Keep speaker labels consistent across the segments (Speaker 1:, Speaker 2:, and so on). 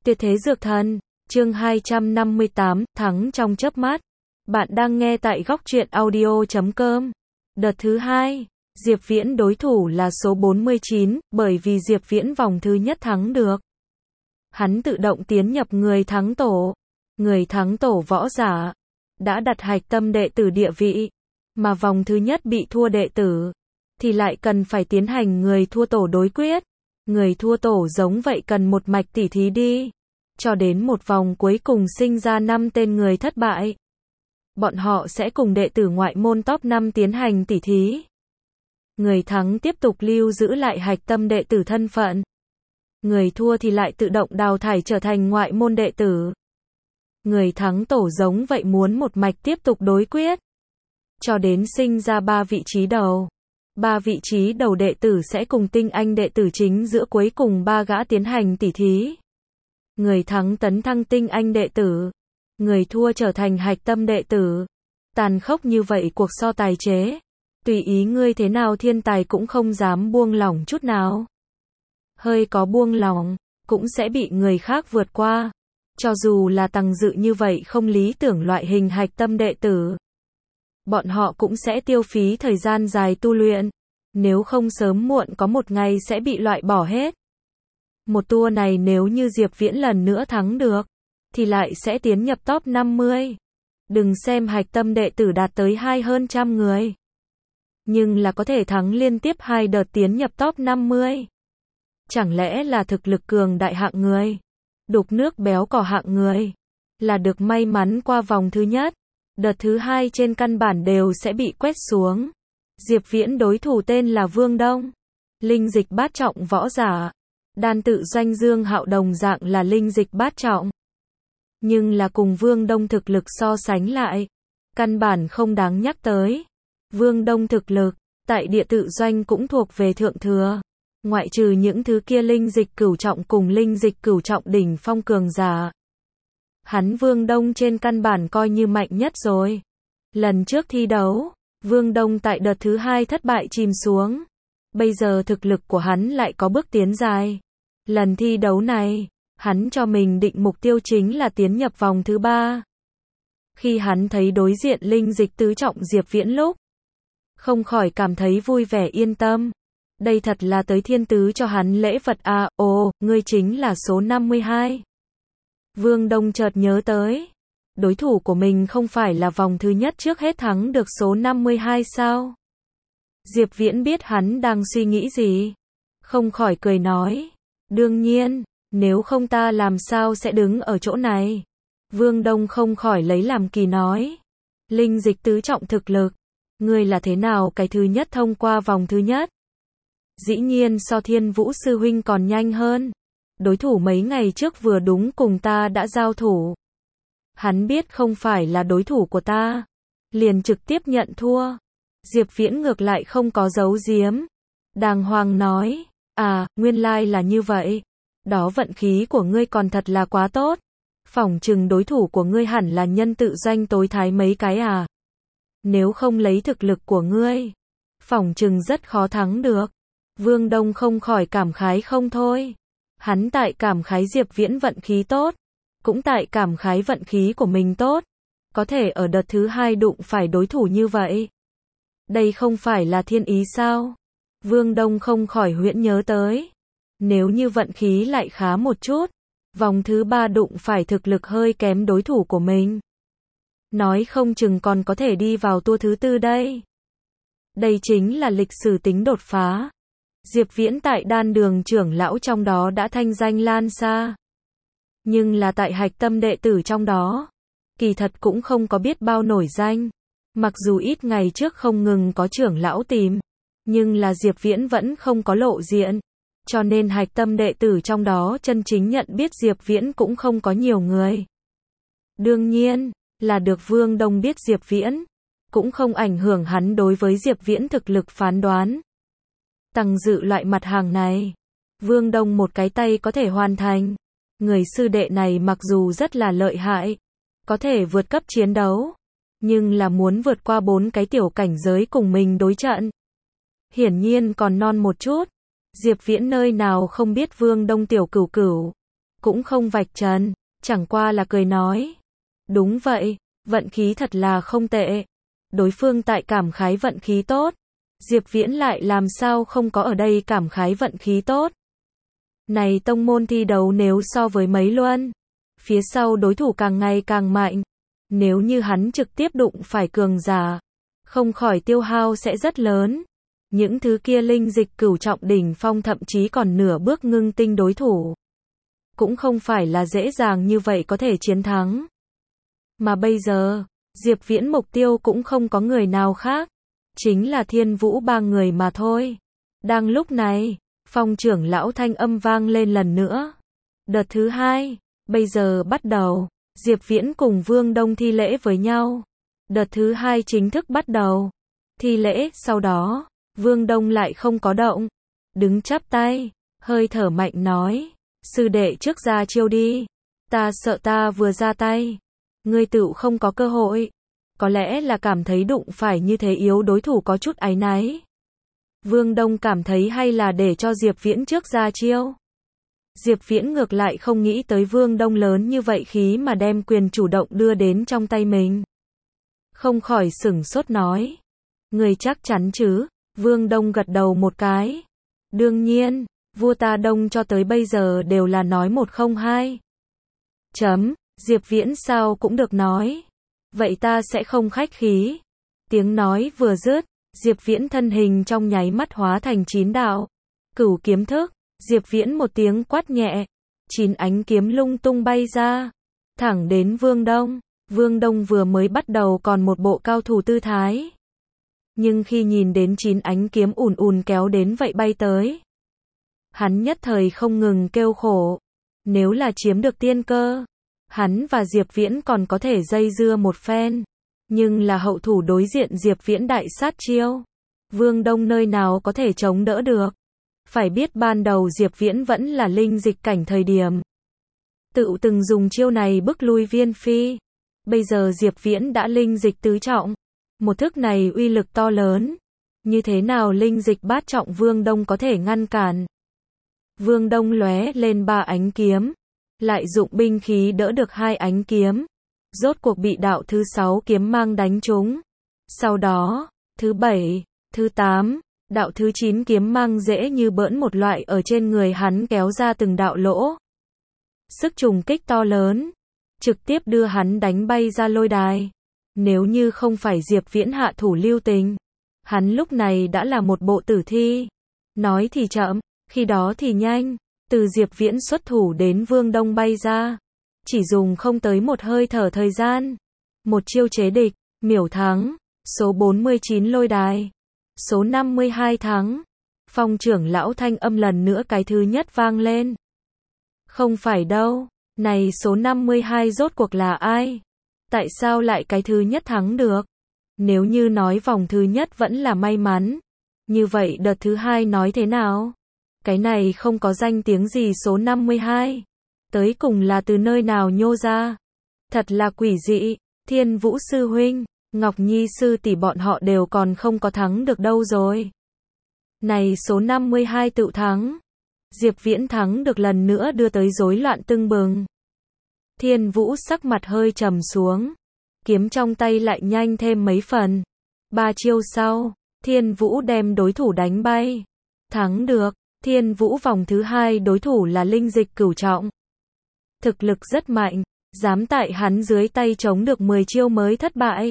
Speaker 1: Tuyệt thế dược thần, chương 258, thắng trong chớp mắt. Bạn đang nghe tại góc truyện audio.com. Đợt thứ 2, Diệp Viễn đối thủ là số 49, bởi vì Diệp Viễn vòng thứ nhất thắng được. Hắn tự động tiến nhập người thắng tổ. Người thắng tổ võ giả, đã đặt hạch tâm đệ tử địa vị, mà vòng thứ nhất bị thua đệ tử, thì lại cần phải tiến hành người thua tổ đối quyết. Người thua tổ giống vậy cần một mạch tỉ thí đi, cho đến một vòng cuối cùng sinh ra 5 tên người thất bại. Bọn họ sẽ cùng đệ tử ngoại môn top 5 tiến hành tỉ thí. Người thắng tiếp tục lưu giữ lại hạch tâm đệ tử thân phận. Người thua thì lại tự động đào thải trở thành ngoại môn đệ tử. Người thắng tổ giống vậy muốn một mạch tiếp tục đối quyết, cho đến sinh ra 3 vị trí đầu. 3 vị trí đầu đệ tử sẽ cùng tinh anh đệ tử chính giữa cuối cùng 3 gã tiến hành tỉ thí. Người thắng tấn thăng tinh anh đệ tử, người thua trở thành hạch tâm đệ tử. Tàn khốc như vậy cuộc so tài chế, tùy ý ngươi thế nào thiên tài cũng không dám buông lỏng chút nào. Hơi có buông lỏng, cũng sẽ bị người khác vượt qua. Cho dù là Tằng Dự như vậy không lý tưởng loại hình hạch tâm đệ tử, bọn họ cũng sẽ tiêu phí thời gian dài tu luyện, nếu không sớm muộn có một ngày sẽ bị loại bỏ hết. Một tour này nếu như Diệp Viễn lần nữa thắng được, thì lại sẽ tiến nhập top 50. Đừng xem hạch tâm đệ tử đạt tới hơn trăm người, nhưng là có thể thắng liên tiếp 2 đợt tiến nhập top 50. Chẳng lẽ là thực lực cường đại hạng người, đục nước béo cò hạng người, là được may mắn qua vòng thứ nhất. Đợt thứ 2 trên căn bản đều sẽ bị quét xuống. Diệp Viễn đối thủ tên là Vương Đông, linh dịch bát trọng võ giả. Đan tự doanh Dương Hạo đồng dạng là linh dịch bát trọng, nhưng là cùng Vương Đông thực lực so sánh lại, căn bản không đáng nhắc tới. Vương Đông thực lực, tại địa tự doanh cũng thuộc về thượng thừa, ngoại trừ những thứ kia linh dịch cửu trọng cùng linh dịch cửu trọng đỉnh phong cường giả. Hắn Vương Đông trên căn bản coi như mạnh nhất rồi. Lần trước thi đấu, Vương Đông tại đợt thứ 2 thất bại chìm xuống. Bây giờ thực lực của hắn lại có bước tiến dài. Lần thi đấu này, hắn cho mình định mục tiêu chính là tiến nhập vòng thứ 3. Khi hắn thấy đối diện linh dịch tứ trọng Diệp Viễn lúc, không khỏi cảm thấy vui vẻ yên tâm. Đây thật là tới thiên tứ cho hắn lễ vật à, ồ, ngươi chính là số 52. Vương Đông chợt nhớ tới, đối thủ của mình không phải là vòng thứ nhất trước hết thắng được số 52 sao? Diệp Viễn biết hắn đang suy nghĩ gì, không khỏi cười nói, đương nhiên, nếu không ta làm sao sẽ đứng ở chỗ này. Vương Đông không khỏi lấy làm kỳ nói, linh dịch tứ trọng thực lực, ngươi là thế nào cái thứ nhất thông qua vòng thứ nhất? Dĩ nhiên so Thiên Vũ sư huynh còn nhanh hơn. Đối thủ mấy ngày trước vừa đúng cùng ta đã giao thủ. Hắn biết không phải là đối thủ của ta, liền trực tiếp nhận thua. Diệp Viễn ngược lại không có giấu giếm, đàng hoàng nói, à, nguyên lai là như vậy. Đó vận khí của ngươi còn thật là quá tốt. Phỏng chừng đối thủ của ngươi hẳn là nhân tự doanh tối thái mấy cái à. Nếu không lấy thực lực của ngươi, phỏng chừng rất khó thắng được. Vương Đông không khỏi cảm khái không thôi. Hắn tại cảm khái Diệp Viễn vận khí tốt, cũng tại cảm khái vận khí của mình tốt, có thể ở đợt thứ 2 đụng phải đối thủ như vậy. Đây không phải là thiên ý sao? Vương Đông không khỏi huyễn nhớ tới. Nếu như vận khí lại khá một chút, vòng thứ 3 đụng phải thực lực hơi kém đối thủ của mình, nói không chừng còn có thể đi vào tour thứ 4 đây. Đây chính là lịch sử tính đột phá. Diệp Viễn tại đan đường trưởng lão trong đó đã thanh danh lan xa. Nhưng là tại hạch tâm đệ tử trong đó, kỳ thật cũng không có biết bao nổi danh. Mặc dù ít ngày trước không ngừng có trưởng lão tìm, nhưng là Diệp Viễn vẫn không có lộ diện. Cho nên hạch tâm đệ tử trong đó chân chính nhận biết Diệp Viễn cũng không có nhiều người. Đương nhiên, là được Vương Đông biết Diệp Viễn, cũng không ảnh hưởng hắn đối với Diệp Viễn thực lực phán đoán. Tằng Dự loại mặt hàng này, Vương Đông một cái tay có thể hoàn thành. Người sư đệ này mặc dù rất là lợi hại, có thể vượt cấp chiến đấu, nhưng là muốn vượt qua 4 cái tiểu cảnh giới cùng mình đối trận, hiển nhiên còn non một chút. Diệp Viễn nơi nào không biết Vương Đông tiểu cửu cửu, cũng không vạch trần, chẳng qua là cười nói. Đúng vậy, vận khí thật là không tệ. Đối phương tại cảm khái vận khí tốt. Diệp Viễn lại làm sao không có ở đây cảm khái vận khí tốt. Này tông môn thi đấu nếu so với mấy luân, phía sau đối thủ càng ngày càng mạnh. Nếu như hắn trực tiếp đụng phải cường giả, không khỏi tiêu hao sẽ rất lớn. Những thứ kia linh dịch cửu trọng đỉnh phong thậm chí còn nửa bước ngưng tinh đối thủ. Cũng không phải là dễ dàng như vậy có thể chiến thắng. Mà bây giờ, Diệp Viễn mục tiêu cũng không có người nào khác. Chính là Thiên Vũ ba người mà thôi. Đang lúc này, Phong trưởng lão thanh âm vang lên lần nữa. Đợt thứ 2, bây giờ bắt đầu. Diệp Viễn cùng Vương Đông thi lễ với nhau. Đợt thứ 2 chính thức bắt đầu. Thi lễ, sau đó, Vương Đông lại không có động. Đứng chắp tay, hơi thở mạnh nói. Sư đệ trước ra chiêu đi. Ta sợ ta vừa ra tay, ngươi tựu không có cơ hội. Có lẽ là cảm thấy đụng phải như thế yếu đối thủ có chút áy náy. Vương Đông cảm thấy hay là để cho Diệp Viễn trước ra chiêu. Diệp Viễn ngược lại không nghĩ tới Vương Đông lớn như vậy khí mà đem quyền chủ động đưa đến trong tay mình. Không khỏi sửng sốt nói. Người chắc chắn chứ? Vương Đông gật đầu một cái. Đương nhiên, vua ta Đông cho tới bây giờ đều là nói 102. Diệp Viễn sao cũng được nói. Vậy ta sẽ không khách khí. Tiếng nói vừa dứt, Diệp Viễn thân hình trong nháy mắt hóa thành 9 đạo. Cửu kiếm thức, Diệp Viễn một tiếng quát nhẹ. 9 ánh kiếm lung tung bay ra. Thẳng đến Vương Đông. Vương Đông vừa mới bắt đầu còn một bộ cao thủ tư thái. Nhưng khi nhìn đến 9 ánh kiếm ùn ùn kéo đến vậy bay tới, hắn nhất thời không ngừng kêu khổ. Nếu là chiếm được tiên cơ, hắn và Diệp Viễn còn có thể dây dưa một phen. Nhưng là hậu thủ đối diện Diệp Viễn đại sát chiêu. Vương Đông nơi nào có thể chống đỡ được. Phải biết ban đầu Diệp Viễn vẫn là linh dịch cảnh thời điểm. Tự từng dùng chiêu này bức lui Viên Phi. Bây giờ Diệp Viễn đã linh dịch tứ trọng. Một thức này uy lực to lớn. Như thế nào linh dịch bát trọng Vương Đông có thể ngăn cản. Vương Đông lóe lên 3 ánh kiếm. Lại dụng binh khí đỡ được 2 ánh kiếm. Rốt cuộc bị đạo thứ 6 kiếm mang đánh trúng. Sau đó, thứ 7, thứ 8, đạo thứ 9 kiếm mang dễ như bỡn một loại ở trên người hắn kéo ra từng đạo lỗ. Sức trùng kích to lớn, trực tiếp đưa hắn đánh bay ra lôi đài. Nếu như không phải Diệp Viễn hạ thủ lưu tình, hắn lúc này đã là một bộ tử thi. Nói thì chậm, khi đó thì nhanh. Từ Diệp Viễn xuất thủ đến Vương Đông bay ra, chỉ dùng không tới một hơi thở thời gian. Một chiêu chế địch, miểu thắng. Số 49 lôi đài. Số 52 thắng. Phong trưởng lão thanh âm lần nữa cái thứ nhất vang lên. Không phải đâu, này số 52 rốt cuộc là ai? Tại sao lại cái thứ nhất thắng được? Nếu như nói vòng thứ nhất vẫn là may mắn, như vậy đợt thứ 2 nói thế nào? Cái này không có danh tiếng gì số 52. Tới cùng là từ nơi nào nhô ra? Thật là quỷ dị. Thiên Vũ sư huynh, Ngọc Nhi sư tỷ bọn họ đều còn không có thắng được đâu rồi. Này số 52 tự thắng. Diệp Viễn thắng được lần nữa đưa tới rối loạn tưng bừng. Thiên Vũ sắc mặt hơi trầm xuống. Kiếm trong tay lại nhanh thêm mấy phần. 3 chiêu sau, Thiên Vũ đem đối thủ đánh bay. Thắng được. Thiên Vũ vòng thứ 2 đối thủ là linh dịch cửu trọng. Thực lực rất mạnh, dám tại hắn dưới tay chống được 10 chiêu mới thất bại.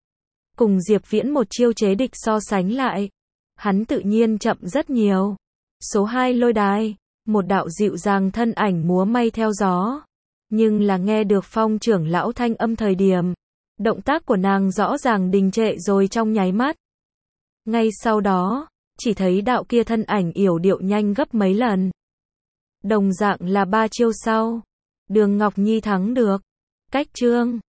Speaker 1: Cùng Diệp Viễn một chiêu chế địch so sánh lại, hắn tự nhiên chậm rất nhiều. Số 2 lôi đài, một đạo dịu dàng thân ảnh múa may theo gió. Nhưng là nghe được Phong trưởng lão thanh âm thời điểm, động tác của nàng rõ ràng đình trệ rồi trong nháy mắt. Ngay sau đó, chỉ thấy đạo kia thân ảnh yểu điệu nhanh gấp mấy lần. Đồng dạng là 3 chiêu sau, Đường Ngọc Nhi thắng được. Cách chương